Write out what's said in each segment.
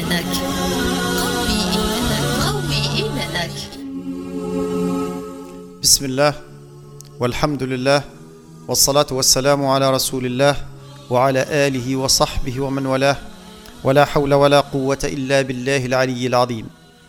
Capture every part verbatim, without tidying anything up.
إيمانك قوي إيمانك قوي إيمانك. بسم الله والحمد لله والصلاة والسلام على رسول الله وعلى آله وصحبه ومن والاه، ولا حول ولا قوة إلا بالله العلي العظيم.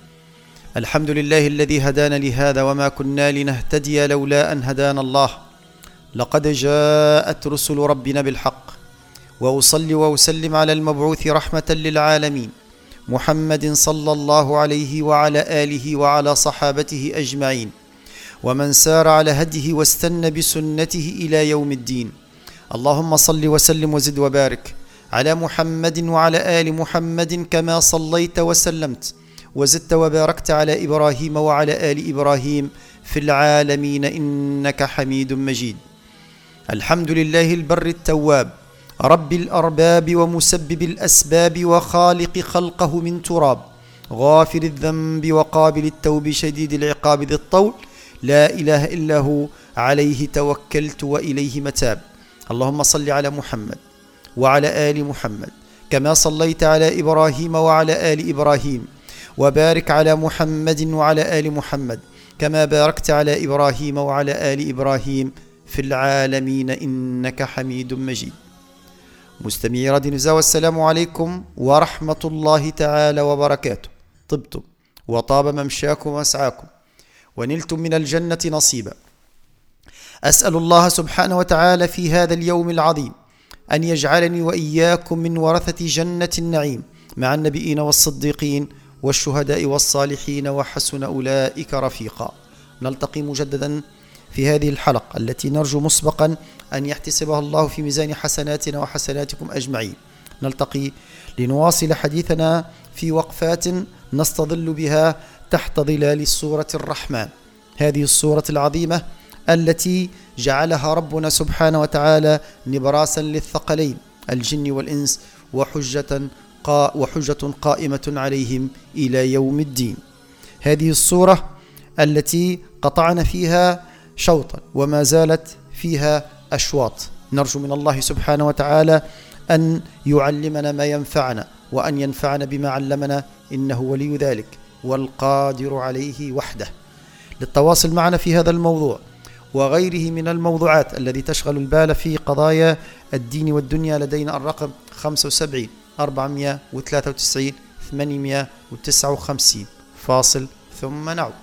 الحمد لله الذي هدانا لهذا وما كنا لنهتدي لولا أن هدانا الله. لقد جاءت رسل ربنا بالحق، وأصلي وأسلم على المبعوث رحمة للعالمين محمد صلى الله عليه وعلى آله وعلى صحابته أجمعين، ومن سار على هديه واستنى بسنته إلى يوم الدين. اللهم صل وسلم وزد وبارك على محمد وعلى آل محمد كما صليت وسلمت وزدت وباركت على إبراهيم وعلى آل إبراهيم في العالمين إنك حميد مجيد. الحمد لله البر التواب، رب الأرباب ومسبب الأسباب وخالق خلقه من تراب، غافر الذنب وقابل التوب شديد العقاب ذي الطول، لا إله إلا هو عليه توكلت وإليه متاب. اللهم صل على محمد وعلى آل محمد كما صليت على إبراهيم وعلى آل إبراهيم، وبارك على محمد وعلى آل محمد كما باركت على إبراهيم وعلى آل إبراهيم في العالمين إنك حميد مجيد. مستمعي راديو نزاع، والسلام عليكم ورحمة الله تعالى وبركاته. طبتم وطاب ممشاكم ومسعاكم ونلتم من الجنة نصيبا. أسأل الله سبحانه وتعالى في هذا اليوم العظيم أن يجعلني وإياكم من ورثة جنة النعيم مع النبيين والصديقين والشهداء والصالحين وحسن أولئك رفيقا. نلتقي مجددا في هذه الحلقة التي نرجو مسبقا أن يحتسبها الله في ميزان حسناتنا وحسناتكم أجمعين. نلتقي لنواصل حديثنا في وقفات نستظل بها تحت ظلال سورة الرحمن، هذه السورة العظيمة التي جعلها ربنا سبحانه وتعالى نبراسا للثقلين الجن والإنس وحجة, قا وحجة قائمة عليهم إلى يوم الدين. هذه السورة التي قطعنا فيها شوطا وما زالت فيها أشواط. نرجو من الله سبحانه وتعالى أن يعلمنا ما ينفعنا وأن ينفعنا بما علمنا، إنه ولي ذلك والقادر عليه وحده. للتواصل معنا في هذا الموضوع وغيره من الموضوعات الذي تشغل البال في قضايا الدين والدنيا لدينا الرقم خمسة وسبعين أربعمائة وثلاثة وتسعين ثمانمائة وتسعة وخمسين. فاصل ثم نعود.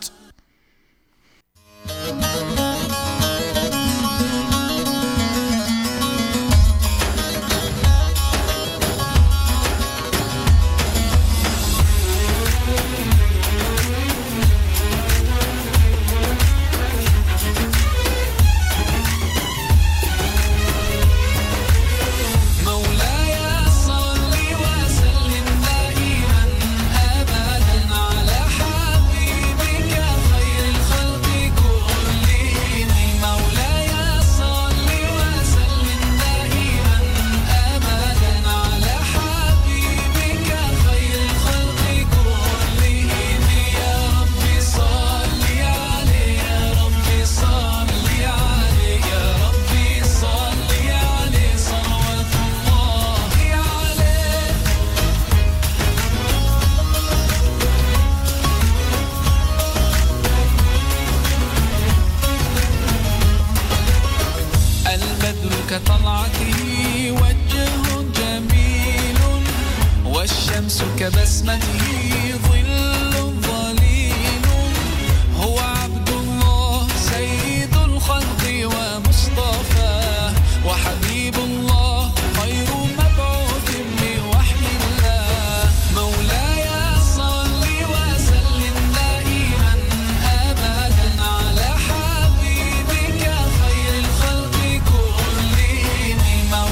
كطلعته وجه جميل، والشمس كبسمته ظل ظليل. هو عبد الله سيد الخلق ومصطفاه، وحبيب الله خير مبعوث بوحي الله. مولاي صل وسلم دائما أبدا على حبيبك خير الخلق كلهم.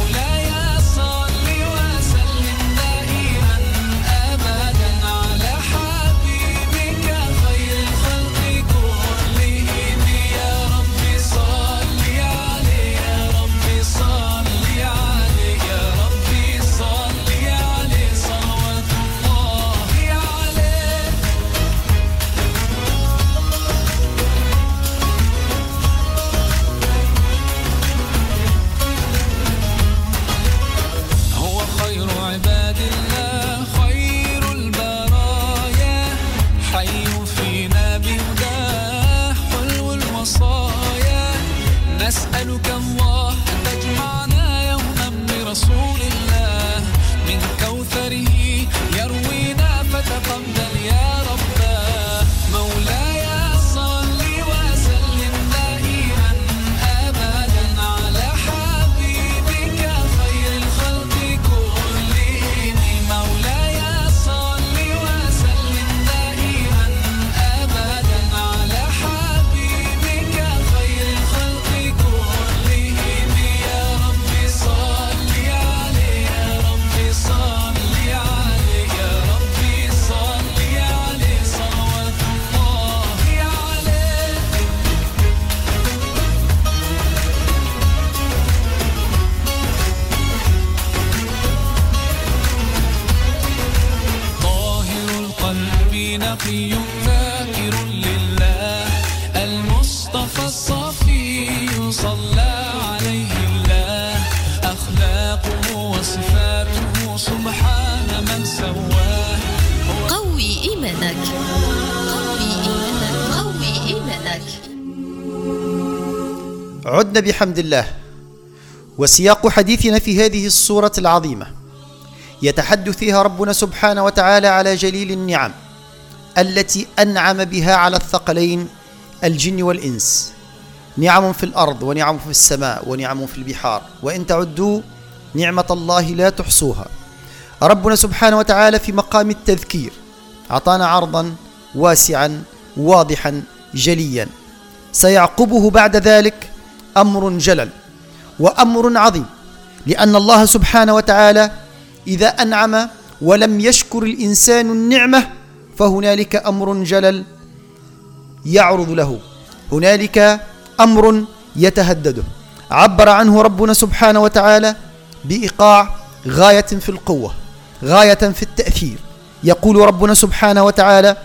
مولاي صل وسلم دائما أبدا على عدنا بحمد الله، وسياق حديثنا في هذه السورة العظيمة يتحدث فيها ربنا سبحانه وتعالى على جليل النعم التي أنعم بها على الثقلين الجن والإنس، نعم في الأرض ونعم في السماء ونعم في البحار، وإن تعدوا نعمة الله لا تحصوها. ربنا سبحانه وتعالى في مقام التذكير أعطانا عرضا واسعا واضحا جليا، سيعقبه بعد ذلك أمر جلل وأمر عظيم، لأن الله سبحانه وتعالى إذا أنعم ولم يشكر الإنسان النعمة فهنالك أمر جلل يعرض له، هنالك أمر يتهدده. عبر عنه ربنا سبحانه وتعالى بإيقاع غاية في القوة، غاية في التأثير. يقول ربنا سبحانه وتعالى: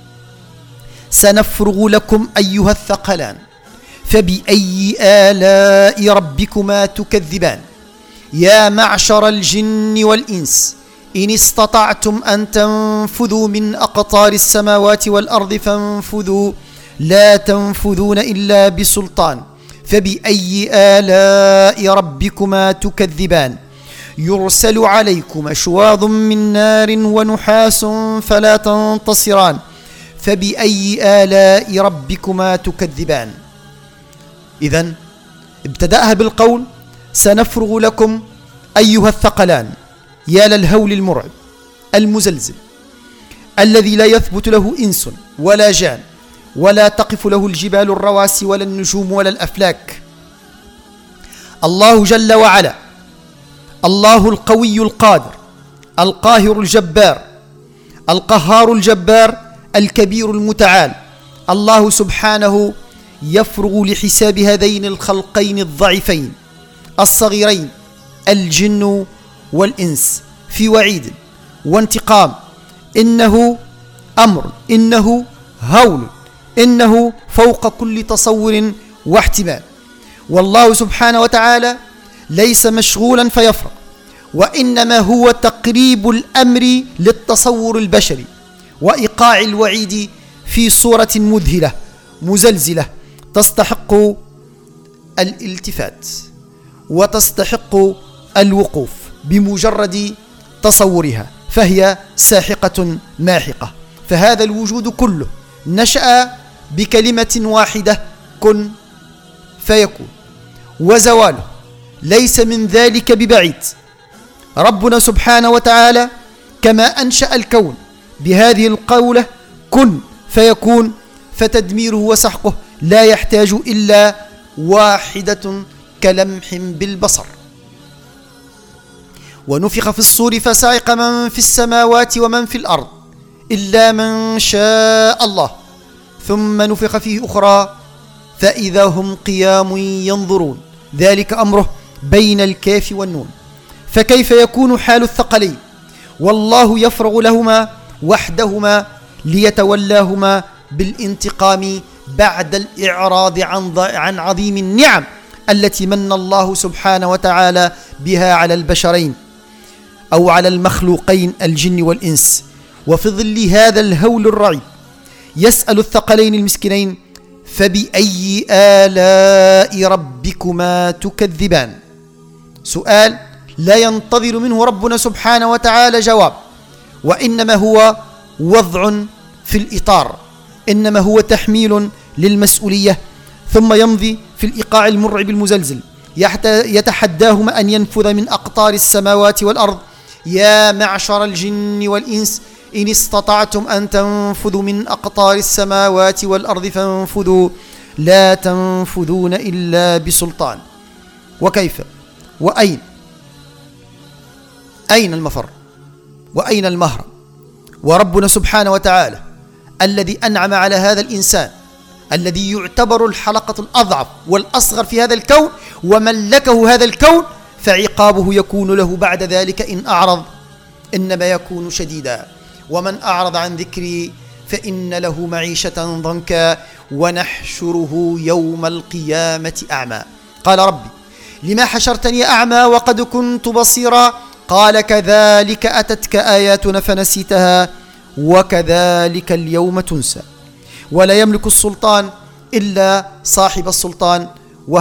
سنفرغ لكم أيها الثقلان فبأي آلاء ربكما تكذبان يا معشر الجن والإنس إن استطعتم أن تنفذوا من أقطار السماوات والأرض فانفذوا لا تنفذون إلا بسلطان فبأي آلاء ربكما تكذبان يرسل عليكم شواظ من نار ونحاس فلا تنتصران فبأي آلاء ربكما تكذبان. إذن ابتدأها بالقول: سنفرغ لكم أيها الثقلان، يا للهول المرعب المزلزل الذي لا يثبت له إنس ولا جان، ولا تقف له الجبال الرواسي ولا النجوم ولا الأفلاك. الله جل وعلا، الله القوي القادر القاهر الجبار القهار الجبار الكبير المتعال، الله سبحانه يفرغ لحساب هذين الخلقين الضعيفين الصغيرين الجن والإنس في وعيد وانتقام. إنه أمر، إنه هول، إنه فوق كل تصور واحتمال. والله سبحانه وتعالى ليس مشغولا فيفرغ، وإنما هو تقريب الأمر للتصور البشري وإيقاع الوعيد في صورة مذهلة مزلزلة تستحق الالتفات وتستحق الوقوف بمجرد تصورها، فهي ساحقة ماحقة. فهذا الوجود كله نشأ بكلمة واحدة: كن فيكون، وزواله ليس من ذلك ببعيد. ربنا سبحانه وتعالى كما أنشأ الكون بهذه القولة كن فيكون، فتدميره وسحقه لا يحتاج إلا واحدة كلمح بالبصر. ونفخ في الصور فصعق من في السماوات ومن في الأرض إلا من شاء الله ثم نفخ فيه أخرى فإذا هم قيام ينظرون، ذلك أمره بين الكاف والنون. فكيف يكون حال الثقلين والله يفرغ لهما وحدهما ليتولاهما بالانتقام بعد الإعراض عن عن عظيم النعم التي من الله سبحانه وتعالى بها على البشرين أو على المخلوقين الجن والإنس. وفي ظل هذا الهول الرعيب يسأل الثقلين المسكينين: فبأي آلاء ربكما تكذبان؟ سؤال لا ينتظر منه ربنا سبحانه وتعالى جواب، وإنما هو وضع في الإطار، إنما هو تحميل للمسؤولية، ثم يمضي في الإيقاع المرعب المزلزل يتحداهما أن ينفذ من أقطار السماوات والأرض يا معشر الجن والإنس إن استطعتم أن تنفذوا من أقطار السماوات والأرض فانفذوا لا تنفذون إلا بسلطان. وكيف وأين؟ أين المفر وأين المهرب؟ وربنا سبحانه وتعالى الذي أنعم على هذا الإنسان الذي يعتبر الحلقة الأضعف والأصغر في هذا الكون وملكه هذا الكون، فعقابه يكون له بعد ذلك إن أعرض إنما يكون شديدا. ومن أعرض عن ذكري فإن له معيشة ضنكا ونحشره يوم القيامة أعمى. قال: ربي لما حشرتني أعمى وقد كنت بصيرا؟ قال: كذلك أتتك آياتنا فنسيتها وكذلك اليوم تنسى. ولا يملك السلطان إلا صاحب السلطان، وهل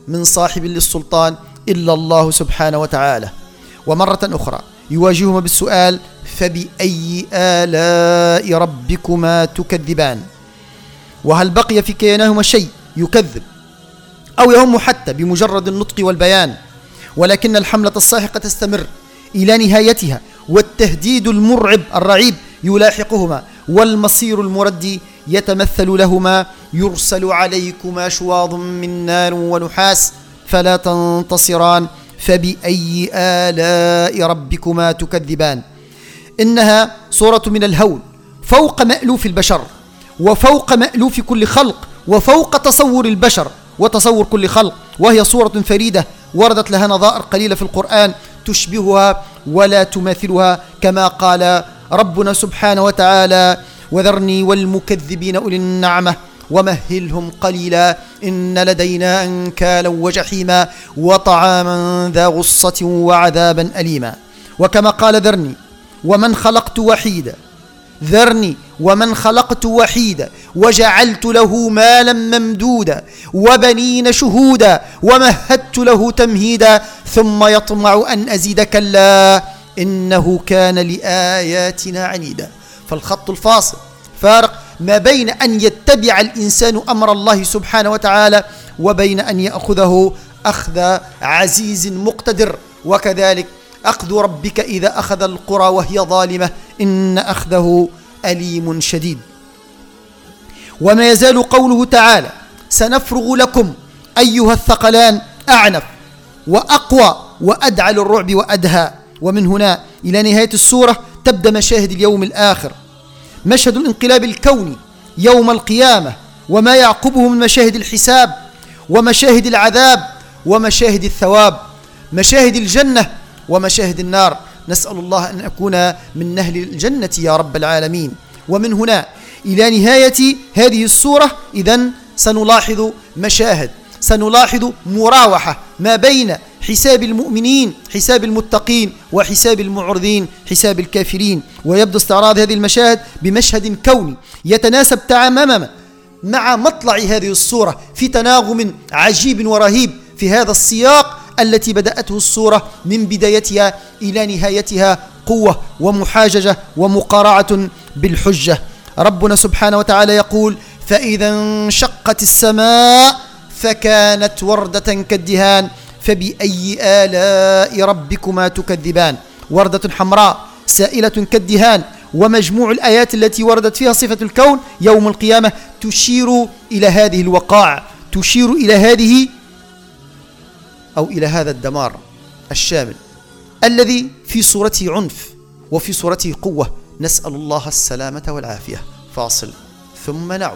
من صاحب للسلطان إلا الله سبحانه وتعالى. ومرة أخرى يواجههما بالسؤال: فبأي آلاء ربكما تكذبان؟ وهل بقي في كيانهما شيء يكذب أو يهم حتى بمجرد النطق والبيان؟ ولكن الحملة الساحقة تستمر إلى نهايتها، والتهديد المرعب الرعيب يلاحقهما، والمصير المردي يتمثل لهما: يرسل عليكما شواظ من نار ونحاس فلا تنتصران فبأي آلاء ربكما تكذبان. إنها صورة من الهول فوق مألوف البشر، وفوق مألوف كل خلق، وفوق تصور البشر وتصور كل خلق، وهي صورة فريدة وردت لها نظائر قليلة في القرآن تشبهها ولا تماثلها، كما قال ربنا سبحانه وتعالى: وذرني والمكذبين أولي النعمة ومهلهم قليلا إن لدينا أنكالا وجحيما وطعاما ذا غصة وعذابا أليما. وكما قال: ذرني ومن خلقت وحيدا ذرني ومن خلقت وحيدا وجعلت له مالا ممدودا وبنين شهودا ومهدت له تمهيدا ثم يطمع أن أزيد كلا إنه كان لآياتنا عنيدا. فالخط الفاصل فارق ما بين أن يتبع الإنسان أمر الله سبحانه وتعالى وبين أن يأخذه أخذ عزيز مقتدر. وكذلك أخذ ربك إذا أخذ القرى وهي ظالمة إن أخذه أليم شديد. وما يزال قوله تعالى: سنفرغ لكم أيها الثقلان أعنف وأقوى وأدعى للرعب وأدهى. ومن هنا إلى نهاية السورة تبدأ مشاهد اليوم الآخر، مشهد الانقلاب الكوني يوم القيامة، وما يعقبه من مشاهد الحساب ومشاهد العذاب ومشاهد الثواب، مشاهد الجنة ومشاهد النار. نسأل الله أن أكون من أهل الجنة يا رب العالمين. ومن هنا إلى نهاية هذه السورة إذن سنلاحظ مشاهد، سنلاحظ مراوحة ما بين حساب المؤمنين، حساب المتقين، وحساب المعرضين، حساب الكافرين. ويبدو استعراض هذه المشاهد بمشهد كوني يتناسب تماما مع مطلع هذه السورة في تناغم عجيب ورهيب في هذا السياق التي بدأته السورة من بدايتها إلى نهايتها، قوة ومحاججة ومقارعة بالحجة. ربنا سبحانه وتعالى يقول: فإذا انشقت السماء فكانت وردة كالدهان فبأي آلاء ربكما تكذبان. وردة حمراء سائلة كالدهان. ومجموع الآيات التي وردت فيها صفة الكون يوم القيامة تشير إلى هذه الوقائع، تشير إلى هذه أو إلى هذا الدمار الشامل الذي في صورته عنف وفي صورته قوة. نسأل الله السلامة والعافية. فاصل ثم نعود.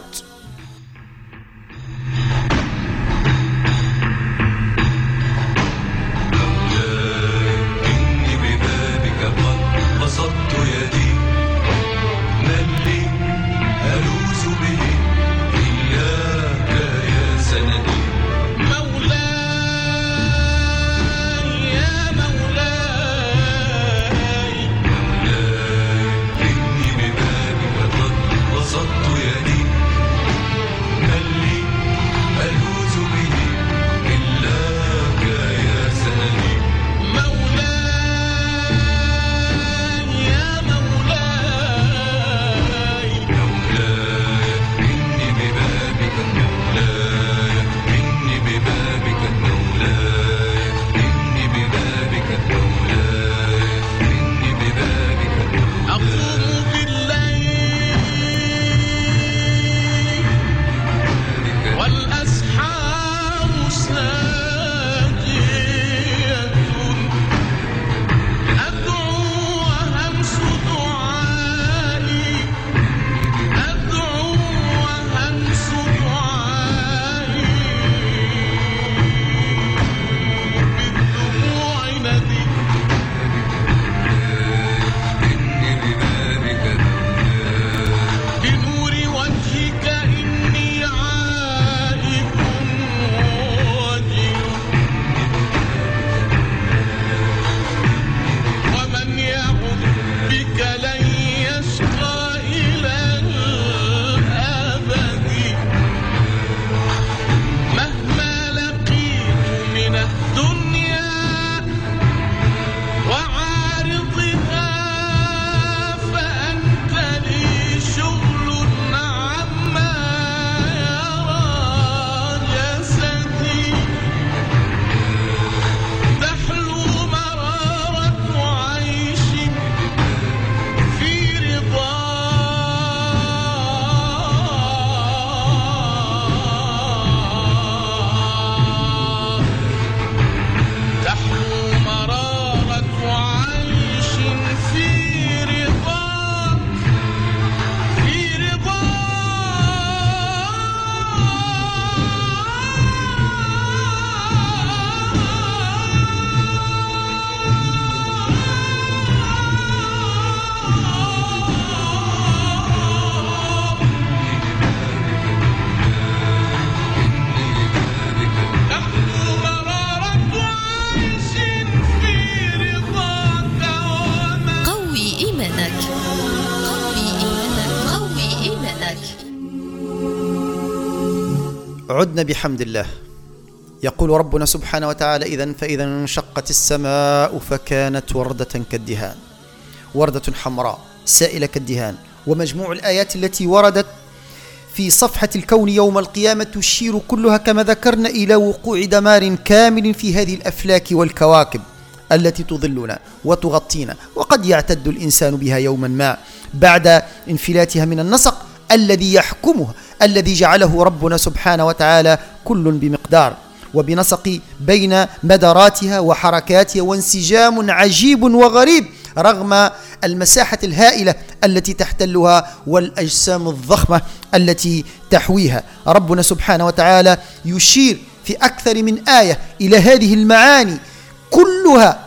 عدنا بحمد الله. يقول ربنا سبحانه وتعالى: إذن فإذا انشقت السماء فكانت وردة كالدهان، وردة حمراء سائلة كالدهان. ومجموع الآيات التي وردت في صفحة الكون يوم القيامة تشير كلها كما ذكرنا إلى وقوع دمار كامل في هذه الأفلاك والكواكب التي تظلنا وتغطينا، وقد يعتد الإنسان بها يوما ما بعد انفلاتها من النسق الذي يحكمها، الذي جعله ربنا سبحانه وتعالى كل بمقدار وبنسق بين مداراتها وحركاتها، وانسجام عجيب وغريب رغم المساحة الهائلة التي تحتلها والأجسام الضخمة التي تحويها. ربنا سبحانه وتعالى يشير في أكثر من آية إلى هذه المعاني كلها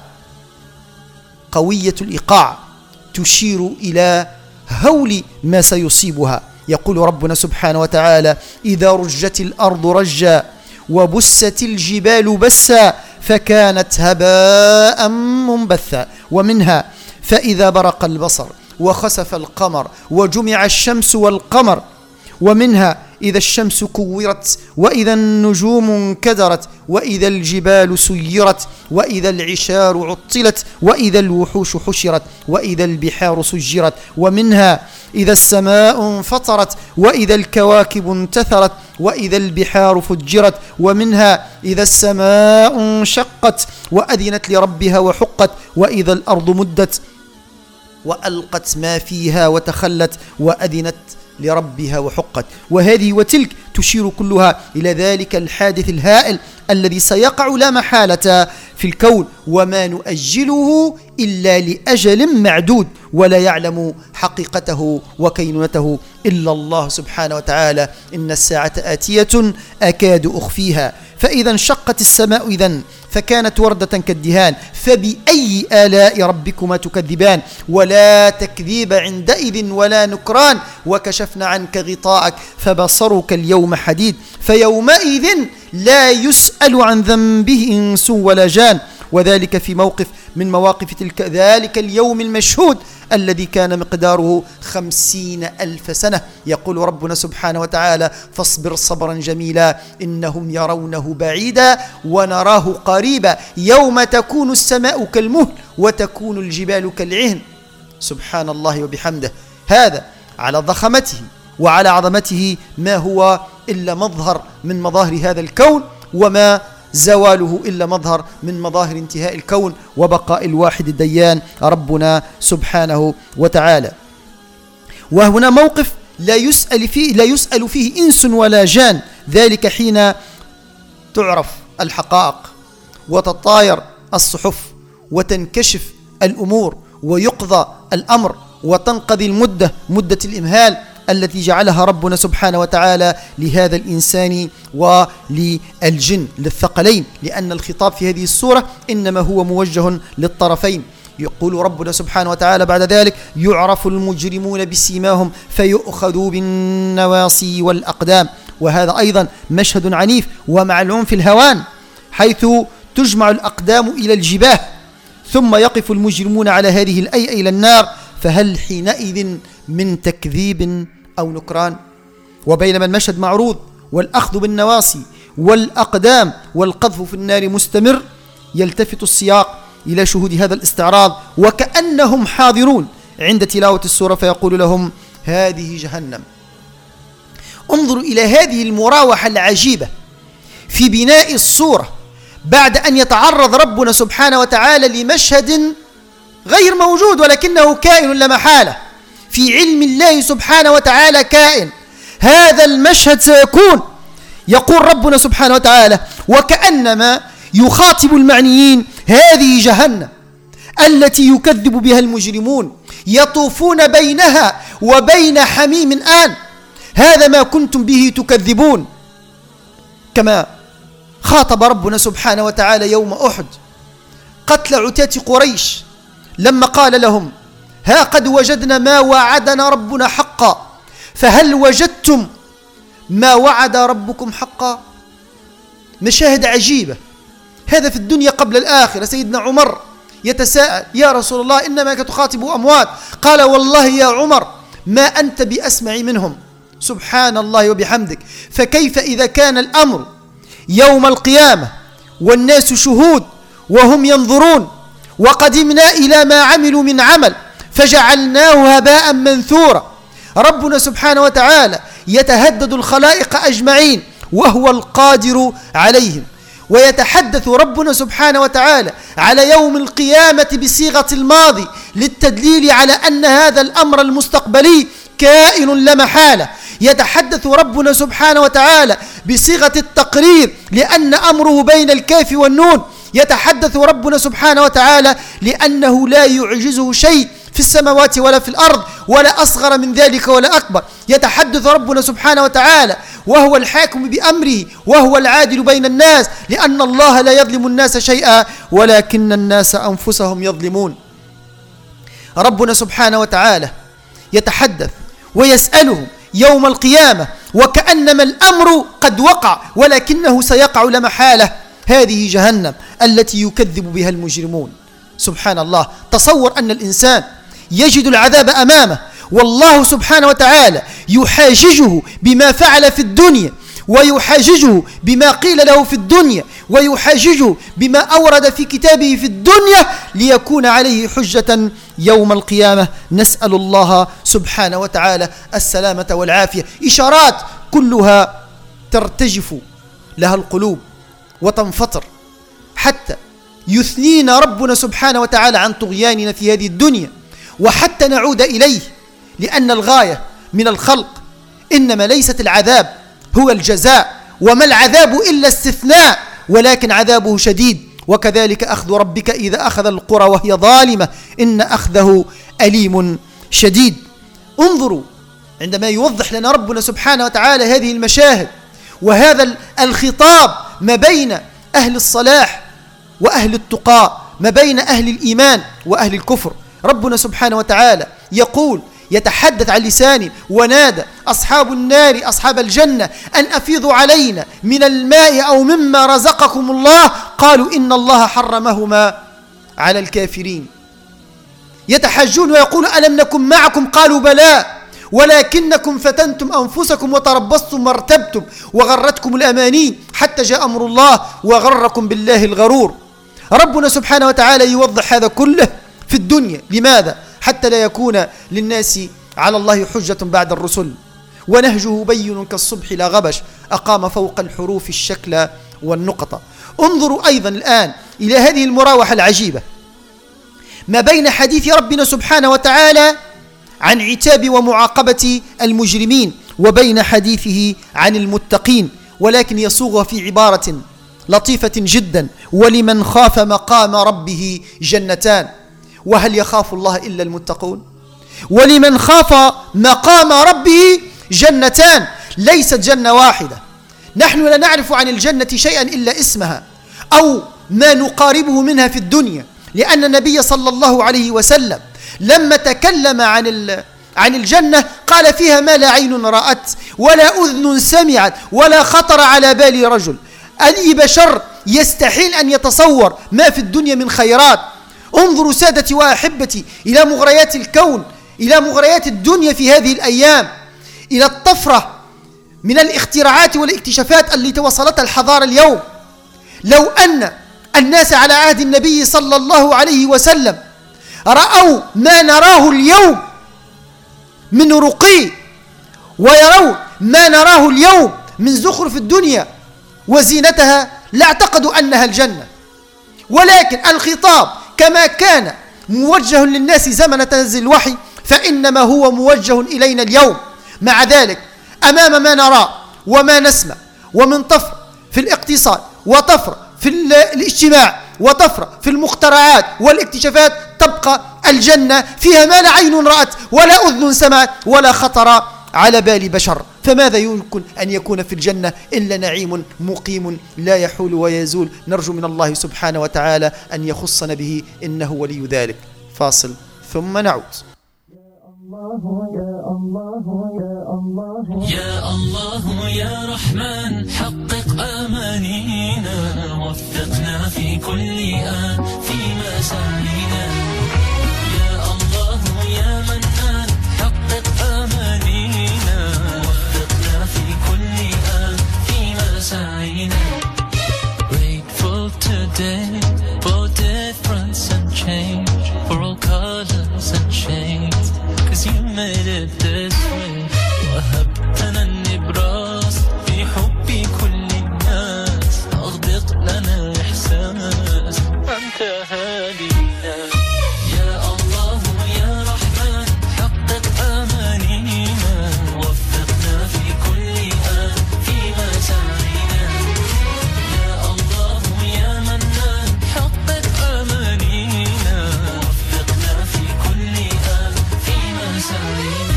قوية الإيقاع، تشير إلى هول ما سيصيبها. يقول ربنا سبحانه وتعالى: إذا رجت الأرض رجا وبست الجبال بسا فكانت هباء منبثا. ومنها: فإذا برق البصر وخسف القمر وجمع الشمس والقمر. ومنها: إذا الشمس كورت وإذا النجوم انكدرت وإذا الجبال سيرت وإذا العشار عطلت وإذا الوحوش حشرت وإذا البحار سجرت. ومنها: إذا السماء انفطرت وإذا الكواكب انتثرت وإذا البحار فجرت. ومنها: إذا السماء انشقت وأذنت لربها وحقت وإذا الأرض مدت وألقت ما فيها وتخلت وأذنت لربها وحقت. وهذه وتلك تشير كلها إلى ذلك الحادث الهائل الذي سيقع لا محالة في الكون، وما نؤجله إلا لأجل معدود، ولا يعلم حقيقته وكينونته إلا الله سبحانه وتعالى. إن الساعة آتية أكاد أخفيها. فإذا انشقت السماء إذن فكانت وردة كالدهان فبأي آلاء ربكما تكذبان. ولا تكذيب عندئذ ولا نكران، وكشفنا عنك غطاءك فبصرك اليوم حديد. فيومئذ لا يسأل عن ذنبه إنس ولا جان، وذلك في موقف من مواقف تلك ذلك اليوم المشهود الذي كان مقداره خمسين ألف سنة. يقول ربنا سبحانه وتعالى: فاصبر صبرا جميلا إنهم يرونه بعيدا ونراه قريبا يوم تكون السماء كالمهل وتكون الجبال كالعهن. سبحان الله وبحمده. هذا على ضخمته وعلى عظمته ما هو إلا مظهر من مظاهر هذا الكون، وما زواله إلا مظهر من مظاهر انتهاء الكون وبقاء الواحد الديان ربنا سبحانه وتعالى. وهنا موقف لا يسأل فيه, لا يسأل فيه إنس ولا جان، ذلك حين تعرف الحقائق وتطاير الصحف وتنكشف الأمور ويقضى الأمر وتنقضي المدة مدة الإمهال التي جعلها ربنا سبحانه وتعالى لهذا الإنسان وللجن للثقلين، لأن الخطاب في هذه السورة إنما هو موجه للطرفين. يقول ربنا سبحانه وتعالى بعد ذلك: يعرف المجرمون بسيماهم فيؤخذوا بالنواصي والأقدام. وهذا أيضا مشهد عنيف ومعلوم في الهوان، حيث تجمع الأقدام إلى الجباه ثم يقف المجرمون على هذه الأيئة إلى النار، فهل حينئذ من تكذيب أو نكران؟ وبينما المشهد معروض والأخذ بالنواصي والأقدام والقذف في النار مستمر، يلتفت السياق إلى شهود هذا الاستعراض وكأنهم حاضرون عند تلاوة السورة، فيقول لهم: هذه جهنم. انظروا إلى هذه المراوحة العجيبة في بناء السورة بعد أن يتعرض ربنا سبحانه وتعالى لمشهد غير موجود ولكنه كائن لا محالة في علم الله سبحانه وتعالى كائن. هذا المشهد سيكون. يقول ربنا سبحانه وتعالى: وكأنما يخاطب المعنيين: هذه جهنم التي يكذب بها المجرمون يطوفون بينها وبين حميم آن، هذا ما كنتم به تكذبون. كما خاطب ربنا سبحانه وتعالى يوم أحد قتل عتاة قريش لما قال لهم: ها قد وجدنا ما وعدنا ربنا حقا فهل وجدتم ما وعد ربكم حقا. مشاهد عجيبة. هذا في الدنيا قبل الآخرة. سيدنا عمر يتساءل: يا رسول الله إنما تخاطب أموات. قال: والله يا عمر ما أنت بأسمع منهم سبحان الله وبحمدك. فكيف إذا كان الأمر يوم القيامة والناس شهود وهم ينظرون، وقدمنا إلى ما عملوا من عمل فجعلناه هباء منثورا. ربنا سبحانه وتعالى يتهدد الخلائق أجمعين وهو القادر عليهم، ويتحدث ربنا سبحانه وتعالى على يوم القيامة بصيغة الماضي للتدليل على أن هذا الأمر المستقبلي كائن لا محالة. يتحدث ربنا سبحانه وتعالى بصيغة التقرير لأن أمره بين الكاف والنون. يتحدث ربنا سبحانه وتعالى لأنه لا يعجزه شيء في السماوات ولا في الأرض، ولا أصغر من ذلك ولا أكبر. يتحدث ربنا سبحانه وتعالى وهو الحاكم بأمره وهو العادل بين الناس، لأن الله لا يظلم الناس شيئا ولكن الناس أنفسهم يظلمون. ربنا سبحانه وتعالى يتحدث ويسألهم يوم القيامة وكأنما الأمر قد وقع ولكنه سيقع لا محالة. هذه جهنم التي يكذب بها المجرمون. سبحان الله، تصور أن الإنسان يجد العذاب أمامه والله سبحانه وتعالى يحاججه بما فعل في الدنيا، ويحاججه بما قيل له في الدنيا، ويحاججه بما أورد في كتابه في الدنيا ليكون عليه حجة يوم القيامة. نسأل الله سبحانه وتعالى السلامة والعافية. إشارات كلها ترتجف لها القلوب وتنفطر حتى يثنينا ربنا سبحانه وتعالى عن طغياننا في هذه الدنيا وحتى نعود إليه، لأن الغاية من الخلق إنما ليست العذاب هو الجزاء، وما العذاب إلا استثناء، ولكن عذابه شديد. وكذلك أخذ ربك إذا أخذ القرى وهي ظالمة إن أخذه أليم شديد. انظروا عندما يوضح لنا ربنا سبحانه وتعالى هذه المشاهد وهذا الخطاب ما بين أهل الصلاح وأهل التقى، ما بين أهل الإيمان وأهل الكفر. ربنا سبحانه وتعالى يقول يتحدث عن لسانه ونادى أصحاب النار أصحاب الجنة أن أفيضوا علينا من الماء أو مما رزقكم الله، قالوا إن الله حرمهما على الكافرين. يتحجون ويقول ألم نكن معكم، قالوا بلى ولكنكم فتنتم أنفسكم وتربصتم وارتبتم وغرتكم الأماني حتى جاء أمر الله وغركم بالله الغرور. ربنا سبحانه وتعالى يوضح هذا كله في الدنيا. لماذا؟ حتى لا يكون للناس على الله حجة بعد الرسل. ونهجه بين كالصبح لا غبش أقام فوق الحروف الشكل والنقطة. انظروا أيضا الآن إلى هذه المراوحة العجيبة ما بين حديث ربنا سبحانه وتعالى عن عتاب ومعاقبة المجرمين وبين حديثه عن المتقين، ولكن يصوغها في عبارة لطيفة جدا: ولمن خاف مقام ربه جنتان. وهل يخاف الله إلا المتقون؟ ولمن خاف مقام ربه جنتان، ليست جنة واحدة. نحن لا نعرف عن الجنة شيئا إلا اسمها أو ما نقاربه منها في الدنيا، لأن النبي صلى الله عليه وسلم لما تكلم عن عن الجنة قال فيها ما لا عين رأت ولا أذن سمعت ولا خطر على بال رجل. أي بشر يستحيل أن يتصور ما في الدنيا من خيرات. انظروا سادتي وأحبتي إلى مغريات الكون، إلى مغريات الدنيا في هذه الأيام، إلى الطفرة من الاختراعات والاكتشافات التي وصلتها الحضارة اليوم. لو أن الناس على عهد النبي صلى الله عليه وسلم رأوا ما نراه اليوم من رقي ويرون ما نراه اليوم من زخرف الدنيا وزينتها لاعتقدوا أنها الجنة. ولكن الخطاب كما كان موجه للناس زمن تنزل الوحي فإنما هو موجه إلينا اليوم. مع ذلك أمام ما نرى وما نسمع ومن طفر في الاقتصاد وطفر في الاجتماع وطفر في المخترعات والاكتشافات تبقى الجنة فيها ما لا عين رأت ولا أذن سمعت ولا خطر على بال بشر. فماذا يمكن أن يكون في الجنة إلا نعيم مقيم لا يحول ويزول. نرجو من الله سبحانه وتعالى أن يخصنا به إنه ولي ذلك. فاصل ثم نعود. يا الله يا رحمن حقق أمانينا وفقنا في كل آن في مسامينا. يا الله يا منان حقق أمانينا وفقنا it this way. وهبتنا النبراس في حبي كل الناس، أغدق لنا إحساس أنت هادينا. يا الله يا رحمن حقق أمانينا، وفقنا في كل آن فيما سعينا. يا الله يا منان حقق أمانينا، وفقنا في كل آن فيما سعينا.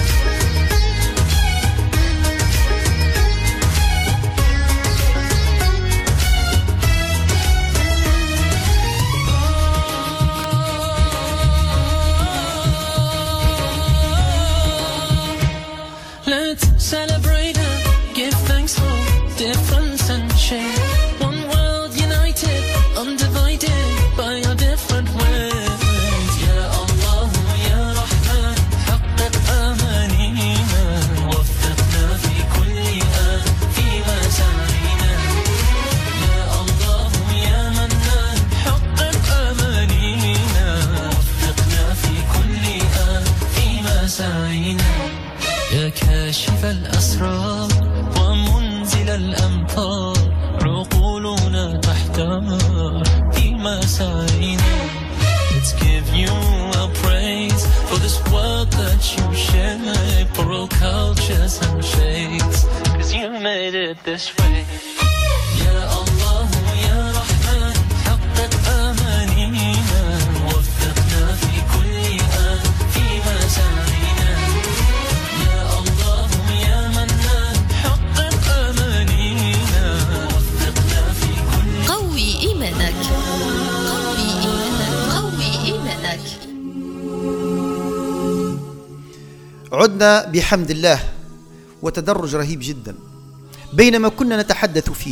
Let's celebrate and give thanks for difference and change. One world united, undivided by our different ways. Ya Allah, Ya Rahman, حقق أمانينا، وفقنا في كل آن فيما سعينا. يا الله يا منان حقق أمانينا، وفقنا في كل آن فيما سعينا. يا كاشف الأسرار ومنزل الأمطار، عقولنا تحتار فيما سعينا. Let's give you our praise for this world that you shape, for all cultures and shades, cause you made it this way. يا الله يا رحمن حقق أمانينا، وفقنا في كل آن فيما سعينا. يا الله يا منان حقق أمانينا، وفقنا في كل قوي إيمانك، قوي إيمانك، قوي إيمانك. عدنا بحمد الله، وتدرج رهيب جدا بينما كنا نتحدث فيه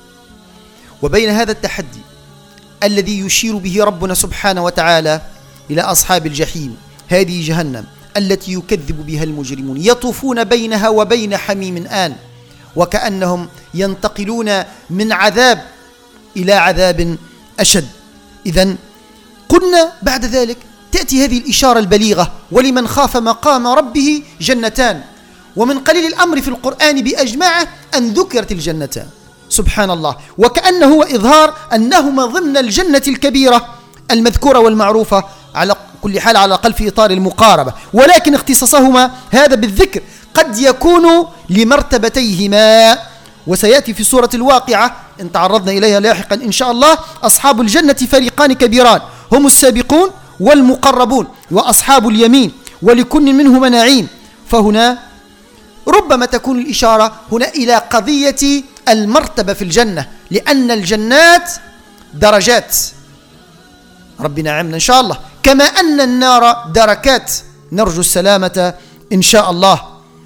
وبين هذا التحدي الذي يشير به ربنا سبحانه وتعالى إلى أصحاب الجحيم، هذه جهنم التي يكذب بها المجرمون، يطوفون بينها وبين حميم آن، وكأنهم ينتقلون من عذاب إلى عذاب أشد. إذن قلنا بعد ذلك تأتي هذه الإشارة البليغة: ولمن خاف مقام ربه جنتان. ومن قليل الأمر في القرآن بأجمعه أن ذكرت الجنتان، سبحان الله، وكأنه هو إظهار أنهما ضمن الجنة الكبيرة المذكورة والمعروفة على كل حال، على الأقل في إطار المقاربة، ولكن اختصاصهما هذا بالذكر قد يكون لمرتبتيهما. وسيأتي في سورة الواقعة إن تعرضنا إليها لاحقا إن شاء الله: أصحاب الجنة فريقان كبيران، هم السابقون والمقربون، وأصحاب اليمين ولكل منهما نعيم. فهنا ربما تكون الإشارة هنا إلى قضية المرتبة في الجنة، لأن الجنات درجات، ربنا يعمنا إن شاء الله، كما أن النار دركات، نرجو السلامة إن شاء الله.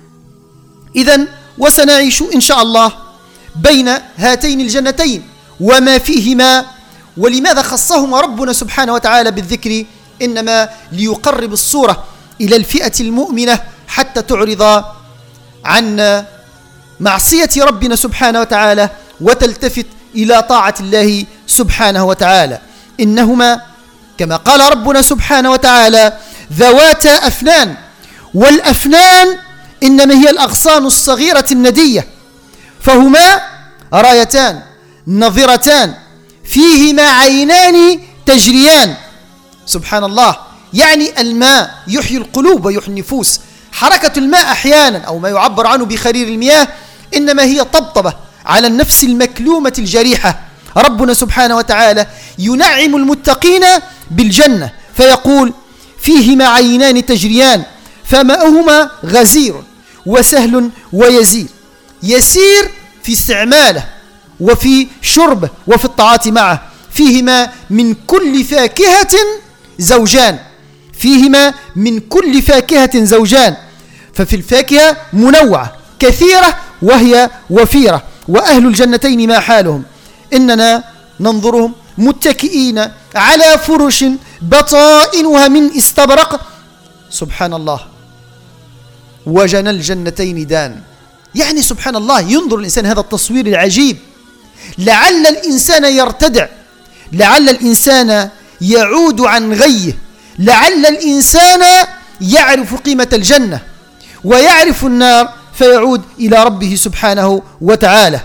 إذن وسنعيش إن شاء الله بين هاتين الجنتين وما فيهما. ولماذا خصهما ربنا سبحانه وتعالى بالذكر؟ إنما ليقرب الصورة إلى الفئة المؤمنة حتى تعرض عن معصية ربنا سبحانه وتعالى وتلتفت إلى طاعة الله سبحانه وتعالى. إنهما كما قال ربنا سبحانه وتعالى ذواتا أفنان، والأفنان إنما هي الأغصان الصغيرة الندية، فهما رايتان نظرتان فيهما عينان تجريان. سبحان الله، يعني الماء يحيي القلوب ويحيي النفوس. حركة الماء أحيانا أو ما يعبر عنه بخرير المياه إنما هي طبطبة على النفس المكلومة الجريحة. ربنا سبحانه وتعالى ينعم المتقين بالجنة فيقول فيهما عينان تجريان فماؤهما غزير وسهل ويزير، يسير في استعماله وفي شربه وفي الطاعات معه. فيهما من كل فاكهة زوجان، فيهما من كل فاكهة زوجان، ففي الفاكهة منوعة كثيرة وهي وفيرة. وأهل الجنتين ما حالهم؟ إننا ننظرهم متكئين على فرش بطائنها من استبرق. سبحان الله، وجنى الجنتين دان. يعني سبحان الله، ينظر الإنسان هذا التصوير العجيب، لعل الإنسان يرتدع، لعل الإنسان يعود عن غيه، لعل الإنسان يعرف قيمة الجنة ويعرف النار فيعود إلى ربه سبحانه وتعالى.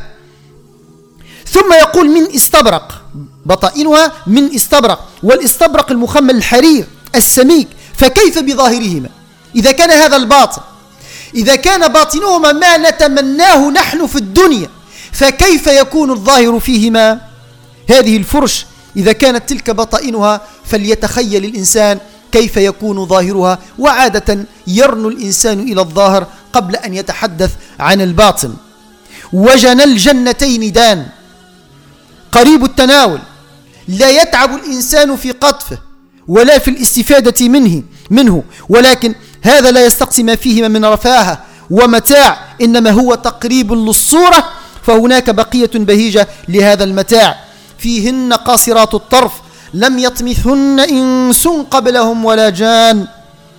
ثم يقول من استبرق، بطائنها من استبرق، والاستبرق المخمل الحرير السميك، فكيف بظاهرهما إذا كان هذا الباطن، إذا كان باطنهما ما نتمناه نحن في الدنيا، فكيف يكون الظاهر فيهما؟ هذه الفرش إذا كانت تلك بطائنها فليتخيل الإنسان كيف يكون ظاهرها، وعادة يرنو الإنسان إلى الظاهر قبل أن يتحدث عن الباطن. وجنى الجنتين دان، قريب التناول، لا يتعب الإنسان في قطفه ولا في الاستفادة منه منه ولكن هذا لا يستقصي ما فيهما من رفاهة ومتاع، إنما هو تقريب للصورة، فهناك بقية بهيجة لهذا المتاع. فيهن قاصرات الطرف لم يطمثهن إنس قبلهم ولا جان،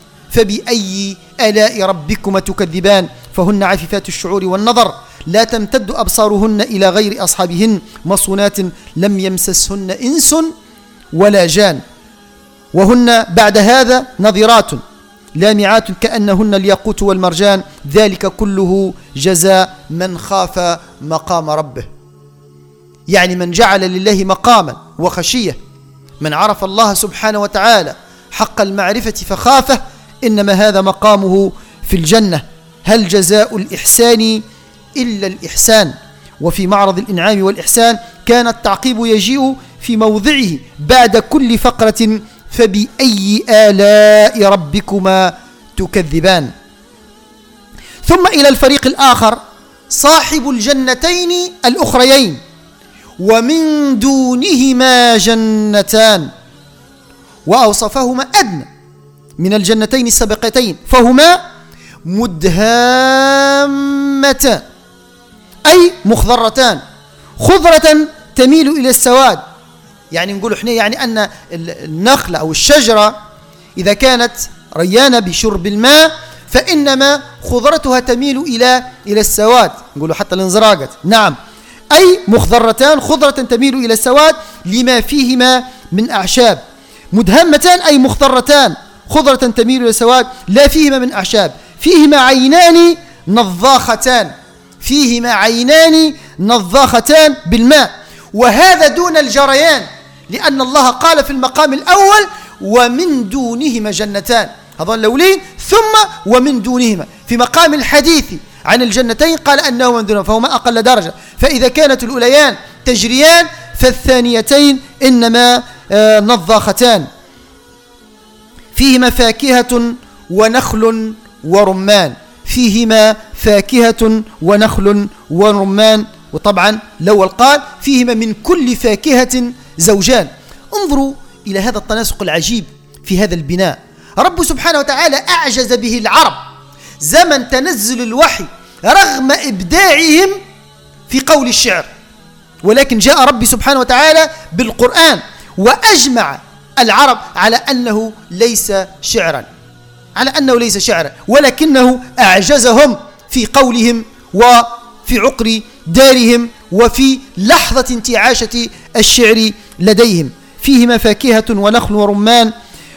فبأي آلاء ربكما تكذبان، فهن عفيفات الشعور والنظر لا تمتد أبصارهن إلى غير أصحابهن، مصونات لم يمسسهن إنس ولا جان. وهن بعد هذا نظرات لامعات كأنهن الياقوت والمرجان، ذلك كله جزاء من خاف مقام ربه، يعني من جعل لله مقاما وخشية، من عرف الله سبحانه وتعالى حق المعرفة فخافه، إنما هذا مقامه في الجنة. هل جزاء الإحسان إلا الإحسان؟ وفي معرض الإنعام والإحسان كان التعقيب يجيء في موضعه بعد كل فقرة، فبأي آلاء ربكما تكذبان. ثم إلى الفريق الآخر صاحب الجنتين الأخريين، ومن دونهما جنتان، وأوصفهما أدنى من الجنتين السابقتين، فهما مدهامتان أي مخضرتان، خضرة تميل إلى السواد، يعني نقول احنا يعني أن النخلة أو الشجرة إذا كانت ريانة بشرب الماء فإنما خضرتها تميل إلى إلى السواد، نقول حتى الانزراقت، نعم، أي مخضرتان خضرة تميل إلى السواد لما فيهما من أعشاب. مدهمتان أي مخضرتان خضرة تميل إلى السواد لا فيهما من أعشاب، فيهما عينان نضاختان، فيهما عينان نضاختان بالماء، وهذا دون الجريان، لأن الله قال في المقام الأول ومن دونهما جنتان، هذا الأولين، ثم ومن دونهما. في مقام الحديث عن الجنتين قال أنه من دونهما، فهما أقل درجة، فإذا كانت الأوليان تجريان فالثانيتين إنما آه نضاختان. فيهما فاكهة ونخل ورمان، فيهما فاكهة ونخل ورمان، وطبعا الأول قال فيهما من كل فاكهة زوجان. انظروا إلى هذا التناسق العجيب في هذا البناء. رب سبحانه وتعالى أعجز به العرب زمن تنزل الوحي رغم إبداعهم في قول الشعر، ولكن جاء رب سبحانه وتعالى بالقرآن وأجمع العرب على أنه ليس شعرا، على أنه ليس شعرا، ولكنه أعجزهم في قولهم وفي عقر دارهم وفي لحظة انتعاشة الشعر لديهم. فيهما فاكهة ونخل ورمان،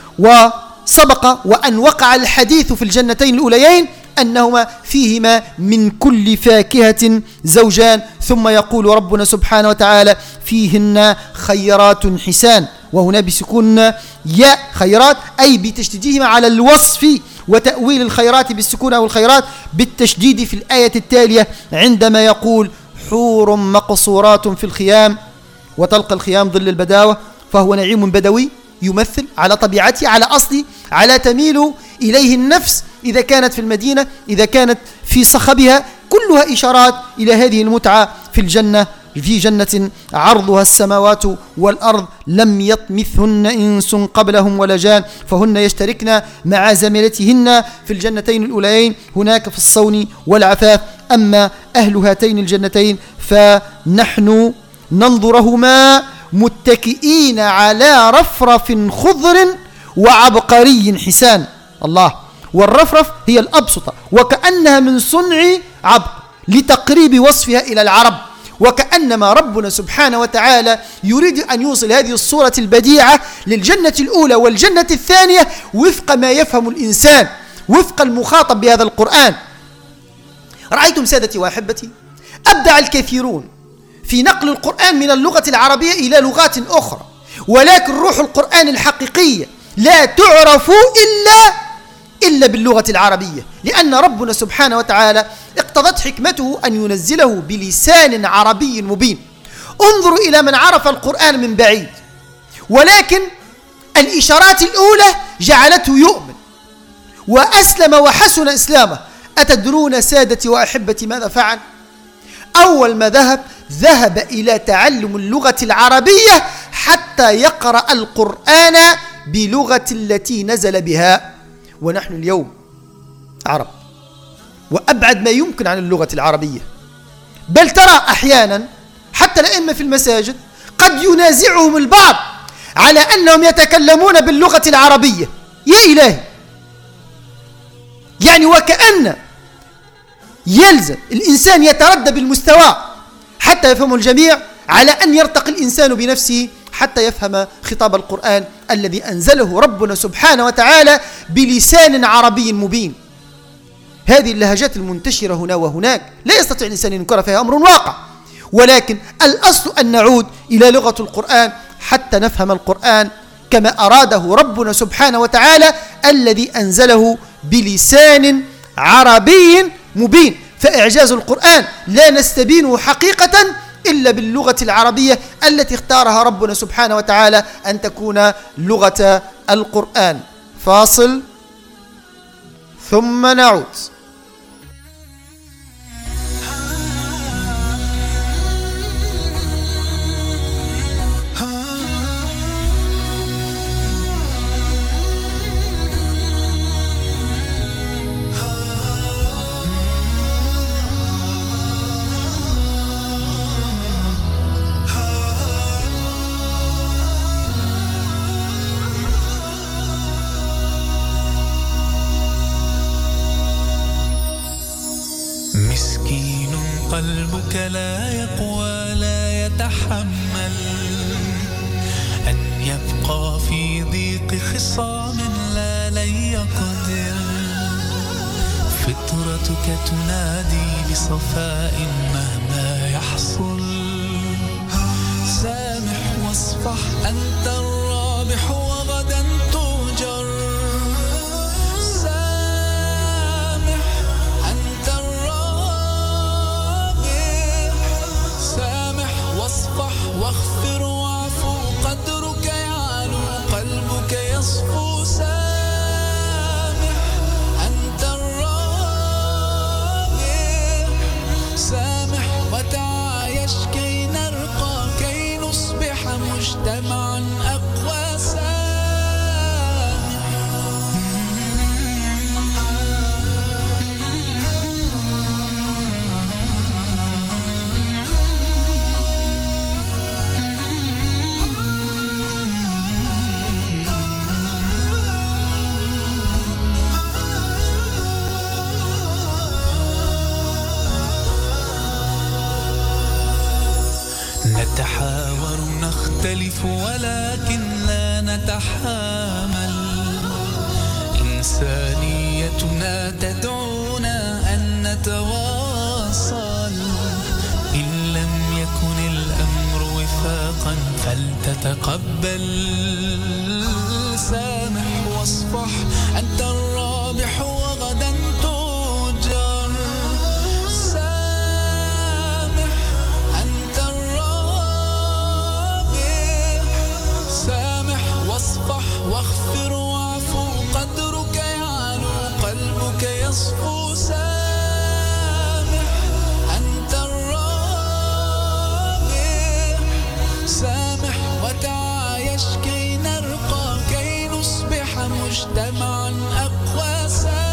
وسبق وأن وقع الحديث في الجنتين الأوليين أنهما فيهما من كل فاكهة زوجان. ثم يقول ربنا سبحانه وتعالى فيهن خيرات حسان، وهنا بسكون ياء خيرات أي بتشديدهما على الوصف، وتأويل الخيرات بالسكون أو الخيرات بالتشديد في الآية التالية عندما يقول حور مقصورات في الخيام، وتلقى الخيام ظل البداوة، فهو نعيم بدوي يمثل على طبيعته، على أصله، على تميل إليه النفس إذا كانت في المدينة، إذا كانت في صخبها، كلها إشارات إلى هذه المتعة في الجنة، في جنة عرضها السماوات والأرض لم يطمثهن إنس قبلهم ولا جان، فهن يشتركن مع زميلتهن في الجنتين الأوليين هناك في الصون والعفاف. أما أهل هاتين الجنتين فنحن ننظرهما متكئين على رفرف خضر وعبقري حسان. الله، والرفرف هي الأبسطة وكأنها من صنع عبق لتقريب وصفها إلى العرب، وكأنما ربنا سبحانه وتعالى يريد أن يوصل هذه الصورة البديعة للجنة الأولى والجنة الثانية وفق ما يفهم الإنسان، وفق المخاطب بهذا القرآن. رأيتم سادتي وأحبتي، أبدع الكثيرون في نقل القرآن من اللغة العربية إلى لغات أخرى، ولكن روح القرآن الحقيقية لا تعرف إلا إلا باللغة العربية، لأن ربنا سبحانه وتعالى اقتضت حكمته أن ينزله بلسان عربي مبين. انظروا إلى من عرف القرآن من بعيد، ولكن الإشارات الأولى جعلته يؤمن وأسلم وحسن إسلامه. أتدرون سادتي وأحبتي ماذا فعل؟ أول ما ذهب ذهب إلى تعلم اللغة العربية حتى يقرأ القرآن بلغة التي نزل بها. ونحن اليوم عرب، وأبعد ما يمكن عن اللغة العربية، بل ترى أحيانا حتى الأئمة في المساجد قد ينازعهم البعض على أنهم يتكلمون باللغة العربية. يا إلهي، يعني وكأن يلزم الإنسان يتردى بالمستوى حتى يفهم الجميع، على أن يرتقي الإنسان بنفسه حتى يفهم خطاب القرآن الذي أنزله ربنا سبحانه وتعالى بلسان عربي مبين. هذه اللهجات المنتشرة هنا وهناك لا يستطيع الإنسان أن ينكر فيها، أمر واقع، ولكن الأصل أن نعود إلى لغة القرآن حتى نفهم القرآن كما أراده ربنا سبحانه وتعالى الذي أنزله بلسان عربي مبين. فإعجاز القرآن لا نستبينه حقيقة إلا باللغة العربية التي اختارها ربنا سبحانه وتعالى أن تكون لغة القرآن. فاصل ثم نعود. مسكين قلبك لا يقوى لا يتحمل أن يبقى في ضيق خصام لا لن يقدر. فطرتك تنادي بصفاء مهما يحصل. سامح واصفح أنت الرابح وغدا تؤجر. واغفر واعفو قدرك يعلو قلبك يصفو. سامح أنت الرابح. سامح وتعايش كي نرقى كي نصبح مجتمعا أقوى. نتحاور نختلف ولكن لا نتحامل. إنسانيتنا تدعونا أن نتواصل. إن لم يكن الأمر وفاقا فلتتقبل. سامح واصفح أنت الرابح وغدا تؤجر. واغفر واعفو قدرك يعلو قلبك يصفو. سامح أنت الرابح. سامح وتعايش كي نرقى كي نصبح مجتمعا أقوى.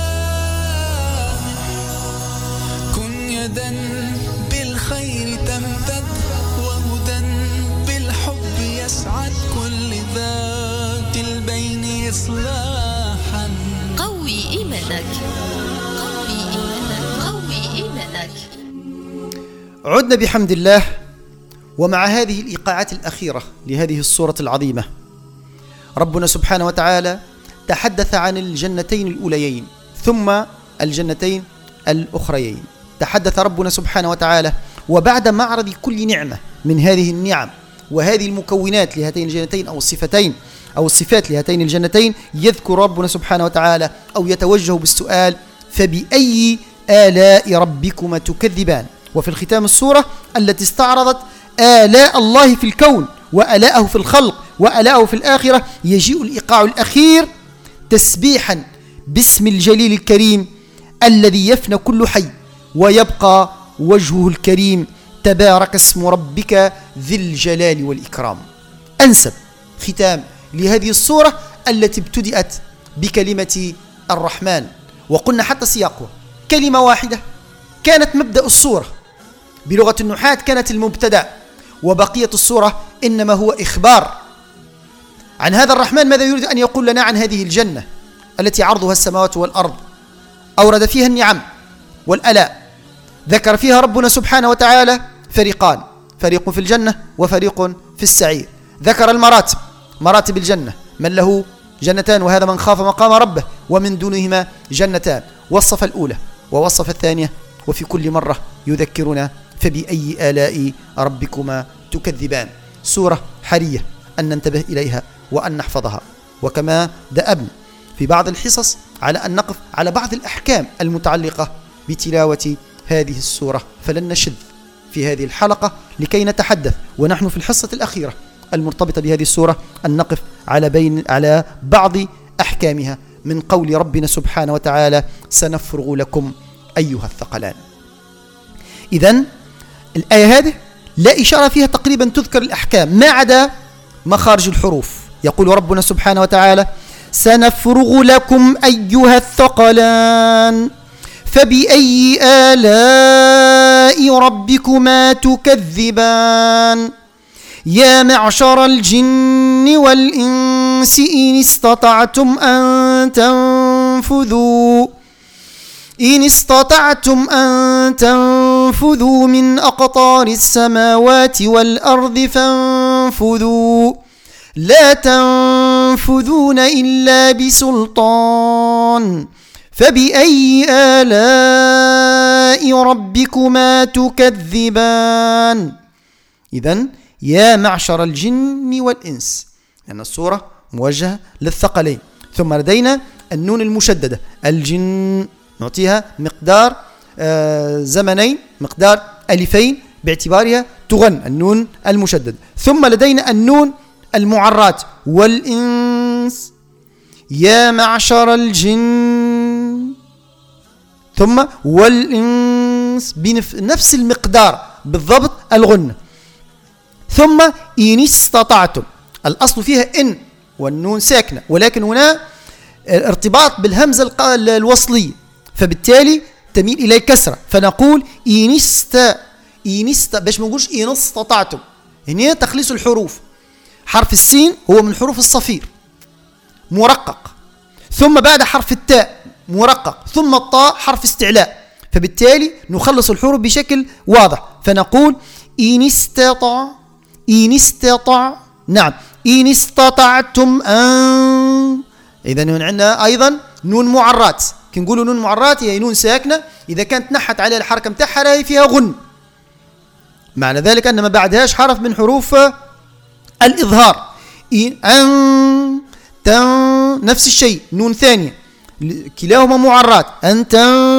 سامح كن يدا بالخير تمتد وهدى بالحب يسعد كل ذات البين إصلاحا. قوي إيمانك، قوي إيمانك، قوي إيمانك. عدنا بحمد الله، ومع هذه الإيقاعات الأخيرة لهذه السورة العظيمة. ربنا سبحانه وتعالى تحدث عن الجنتين الأوليين ثم الجنتين الأخريين. تحدث ربنا سبحانه وتعالى، وبعد معرض كل نعمة من هذه النعم وهذه المكونات لهاتين الجنتين أو الصفتين أو الصفات لهاتين الجنتين، يذكر ربنا سبحانه وتعالى أو يتوجه بالسؤال: فبأي آلاء ربكما تكذبان؟ وفي الختام السورة التي استعرضت آلاء الله في الكون وآلاءه في الخلق وآلاءه في الآخرة، يجيء الإيقاع الأخير تسبيحا باسم الجليل الكريم الذي يفنى كل حي ويبقى وجهه الكريم، تبارك اسم ربك ذي الجلال والإكرام. أنسب ختام لهذه السورة التي ابتدأت بكلمة الرحمن، وقلنا حتى سياقها كلمة واحدة كانت مبدأ السورة، بلغة النحاة كانت المبتدأ، وبقية السورة إنما هو إخبار عن هذا الرحمن. ماذا يريد أن يقول لنا عن هذه الجنة التي عرضها السماوات والأرض؟ أورد فيها النعم والآلاء، ذكر فيها ربنا سبحانه وتعالى فريقان، فريق في الجنة وفريق في السعير. ذكر المراتب، مراتب الجنة، من له جنتان وهذا من خاف مقام ربه، ومن دونهما جنتان، وصف الأولى ووصف الثانية، وفي كل مرة يذكرنا: فبأي آلاء ربكما تكذبان. سورة حرية أن ننتبه إليها وأن نحفظها، وكما دأبنا في بعض الحصص على أن نقف على بعض الأحكام المتعلقة بتلاوة هذه السورة، فلن نشذ في هذه الحلقة لكي نتحدث ونحن في الحصة الأخيرة المرتبطة بهذه السورة أن نقف على بين على بعض أحكامها من قول ربنا سبحانه وتعالى: سنفرغ لكم أيها الثقلان. إذن الآية هذه لا إشارة فيها تقريبا تذكر الأحكام ما عدا مخارج الحروف. يقول ربنا سبحانه وتعالى: سنفرغ لكم أيها الثقلان فبأي آلاء ربكما تكذبان يا معشر الجن والإنس إن استطعتم أن تنفذوا إن استطعتم أن تنفذوا من أقطار السماوات والأرض فانفذوا لا تنفذون إلا بسلطان فبأي آلاء ربكما تكذبان. إذن يا معشر الجن والإنس، لأن السورة موجهة للثقلين. ثم لدينا النون المشددة، الجن نعطيها مقدار آه زمنين، مقدار ألفين باعتبارها تغن، النون المشدد. ثم لدينا النون المعرات، والإنس يا معشر الجن، ثم والإنس بنفس المقدار بالضبط الغنة. ثم إن استطعتم، الأصل فيها إن والنون ساكنة، ولكن هنا ارتباط بالهمزة الوصلية، فبالتالي تميل إلى الكسرة، فنقول إن است إن است باش ما نقولش إن استطعتم. هنا تخليص الحروف، حرف السين هو من حروف الصفير مرقق، ثم بعد حرف التاء مرقق، ثم الطاء حرف استعلاء، فبالتالي نخلص الحروف بشكل واضح، فنقول إن استطع إن استطع نعم إن استطعتم أن. إذن عندنا أيضا نون معرات، كي نقولوا نون معرات هي نون ساكنة إذا كانت نحت عليها الحركة متاعها هي فيها غن، معنى ذلك أن ما بعدهاش حرف من حروف الإظهار. أن تن نفس الشيء، نون ثانية كلاهما معرات، أن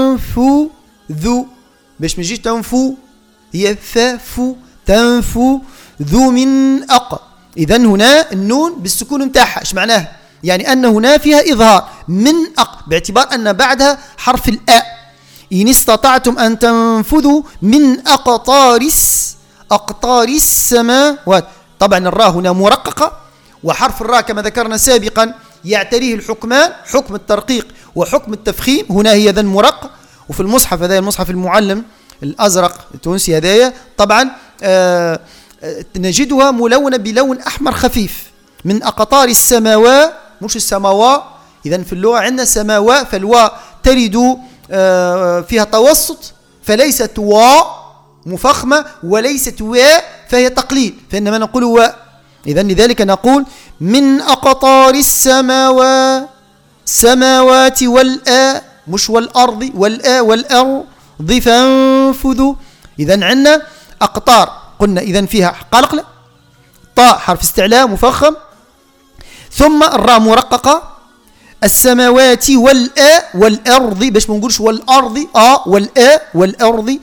تنفذوا باش ما تجيش تنفو هي فافو تنفو ذو من أق. إذن هنا النون بالسكون متاعها، ايش معناها؟ يعني أن هنا فيها إظهار من أق، باعتبار أن بعدها حرف الآء. إن استطعتم أن تنفذوا من أقطار أقطار السماوات. طبعا الراء هنا مرققة، وحرف الراء كما ذكرنا سابقا يعتريه الحكمان، حكم الترقيق وحكم التفخيم. هنا هي ذن مرقق، وفي المصحف هذا المصحف المعلم الأزرق التونسي هذايا طبعا آه نجدها ملونة بلون أحمر خفيف، من أقطار السماوات مش السماوات. إذن في اللغة عندنا سماوات، فالواء ترد آه فيها توسط، فليست واء مفخمة وليست واء فهي تقليل، فإنما نقول واء. إذن لذلك نقول من أقطار السماوات سماوات والآ، مش والأرض، والآ والأرض فانفذوا. إذن عندنا أقطار، قلنا إذن فيها قلقلة، طاء حرف استعلاء مفخم، ثم الراء مرققة، السماوات والآ والأرض، باش ما نقولش والأرض آ والآ والأرض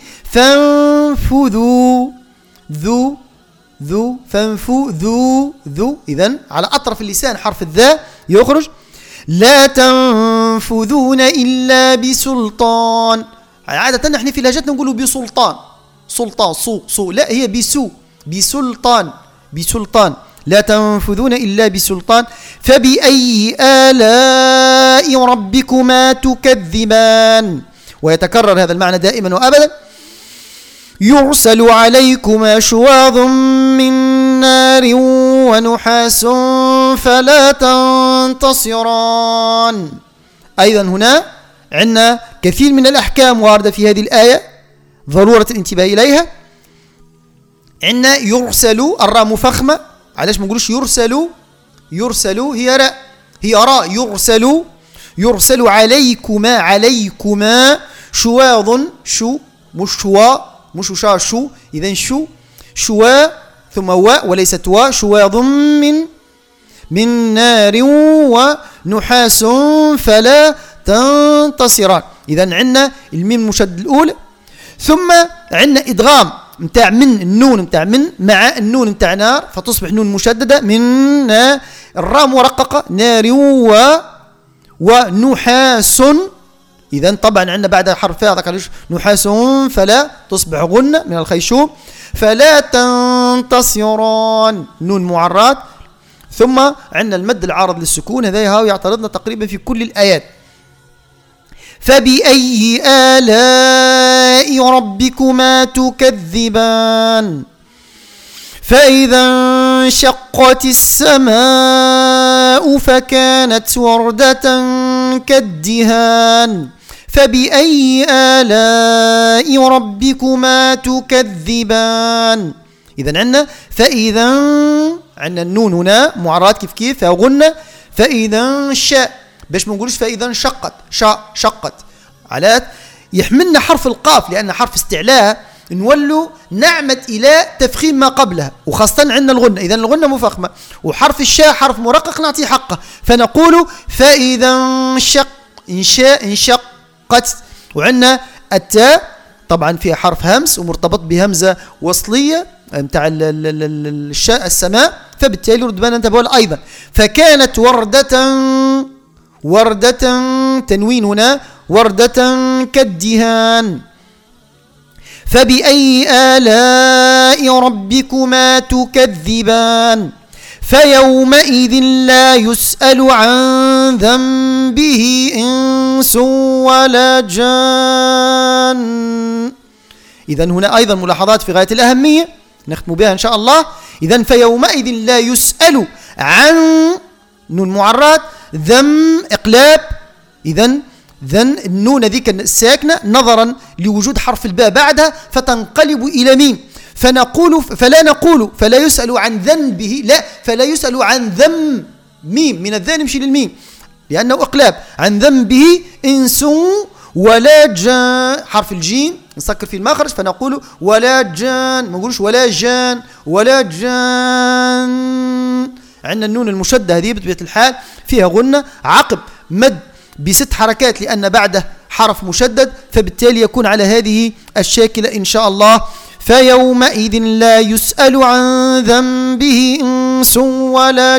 فانفذوا ذو ذو فانفذوا ذو. إذن على أطرف اللسان حرف الذا يخرج. لا تنفذون إلا بسلطان. عادة نحن في لهجتنا نقولوا بسلطان، سلطان صو صو، لا هي بسو، بسلطان بسلطان. لا تنفذون إلا بسلطان. فبأي آلاء ربكما تكذبان. ويتكرر هذا المعنى دائما وأبدا. يرسل عليكما شواظ من نار ونحاس فلا تنتصران. أيضا هنا عندنا كثير من الأحكام واردة في هذه الآية ضرورة الانتباه إليها. عندنا يرسل، الراء مفخمة، علاش ما نقولوش يرسل؟ يرسل هي راء، هي راء. يرسل يرسل عليكما، عليكما شواظ، شو مش شوا مش شا شو، إذا شو شوا ثم واء وليست واء، شواظ من من نار ونحاس فلا تنتصران. إذا عندنا الميم المشدد الأولى، ثم عندنا إدغام متاع من النون متاع من مع النون متاع نار فتصبح نون مشددة من نار. الراء مرققة نار و ونحاس. إذا طبعا عندنا بعد حرف فاء نحاس فلا تصبح غنة من الخيشوم فلا تنتصران، نون معرات. ثم عندنا المد العارض للسكون، هذا هاو يعترضنا تقريبا في كل الآيات. فبأي آلاء ربكما تكذبان. فإذا انشقت السماء فكانت وردة كالدهان. فبأي آلاء ربكما تكذبان. إذا عندنا فإذا، عندنا النون هنا معرات كيف كيف فغنة. فإذا شاء، باش ما نقولش فإذا انشقت، شاء شقت، على يحملنا حرف القاف لأن حرف استعلاء نولوا نعمد إلى تفخيم ما قبلها، وخاصة عندنا الغنة. إذا الغنة مفخمة، وحرف الشاء حرف مرقق نعطيه حقه، فنقول فإذا انشق انشاء انشقت. وعندنا التاء طبعا فيها حرف همس ومرتبط بهمزة وصلية متاع الشاء السماء، فبالتالي رد بالنا ننتبه أيضا. فكانت وردة، وردة تنوين هنا، وردة كالدهان. فبأي آلاء ربكما تكذبان. فيومئذ لا يسأل عن ذنبه إنس ولا جان. إذا هنا أيضا ملاحظات في غاية الأهمية نختم بها إن شاء الله. إذا فيومئذ لا يسأل عن، نون معرات، ذم إقلاب. إذا ذن النون ذيك الساكنة نظرا لوجود حرف الباء بعدها فتنقلب إلى ميم، فنقول فلا نقول فلا يسأل عن ذنبه، لا فلا يسأل عن ذم، ميم من الذال نمشي للميم لأنه إقلاب، عن ذنبه إنس ولا جان، حرف الجيم نسكر في المخرج فنقول ولا جان، ما نقولش ولا جان ولا جان. عندنا النون المشدة هذه بطبيعة الحال فيها غنة عقب مد بست حركات لأن بعده حرف مشدد، فبالتالي يكون على هذه الشاكلة إن شاء الله. فيومئذ لا يسأل عن ذنبه إنس ولا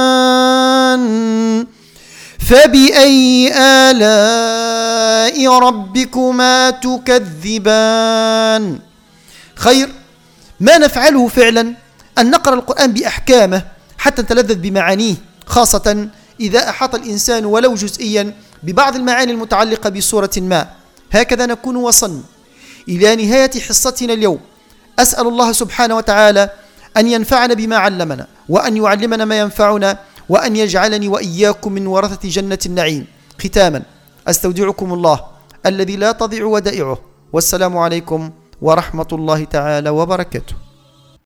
جان. فبأي آلاء ربكما تكذبان. خير ما نفعله فعلا أن نقرأ القرآن بأحكامه حتى نتلذذ بمعانيه، خاصة إذا أحاط الإنسان ولو جزئيا ببعض المعاني المتعلقة بسورة ما. هكذا نكون وصلنا إلى نهاية حصتنا اليوم. أسأل الله سبحانه وتعالى أن ينفعنا بما علمنا، وأن يعلمنا ما ينفعنا، وأن يجعلني وإياكم من ورثة جنة النعيم. ختاما أستودعكم الله الذي لا تضيع ودائعه، والسلام عليكم ورحمة الله تعالى وبركاته.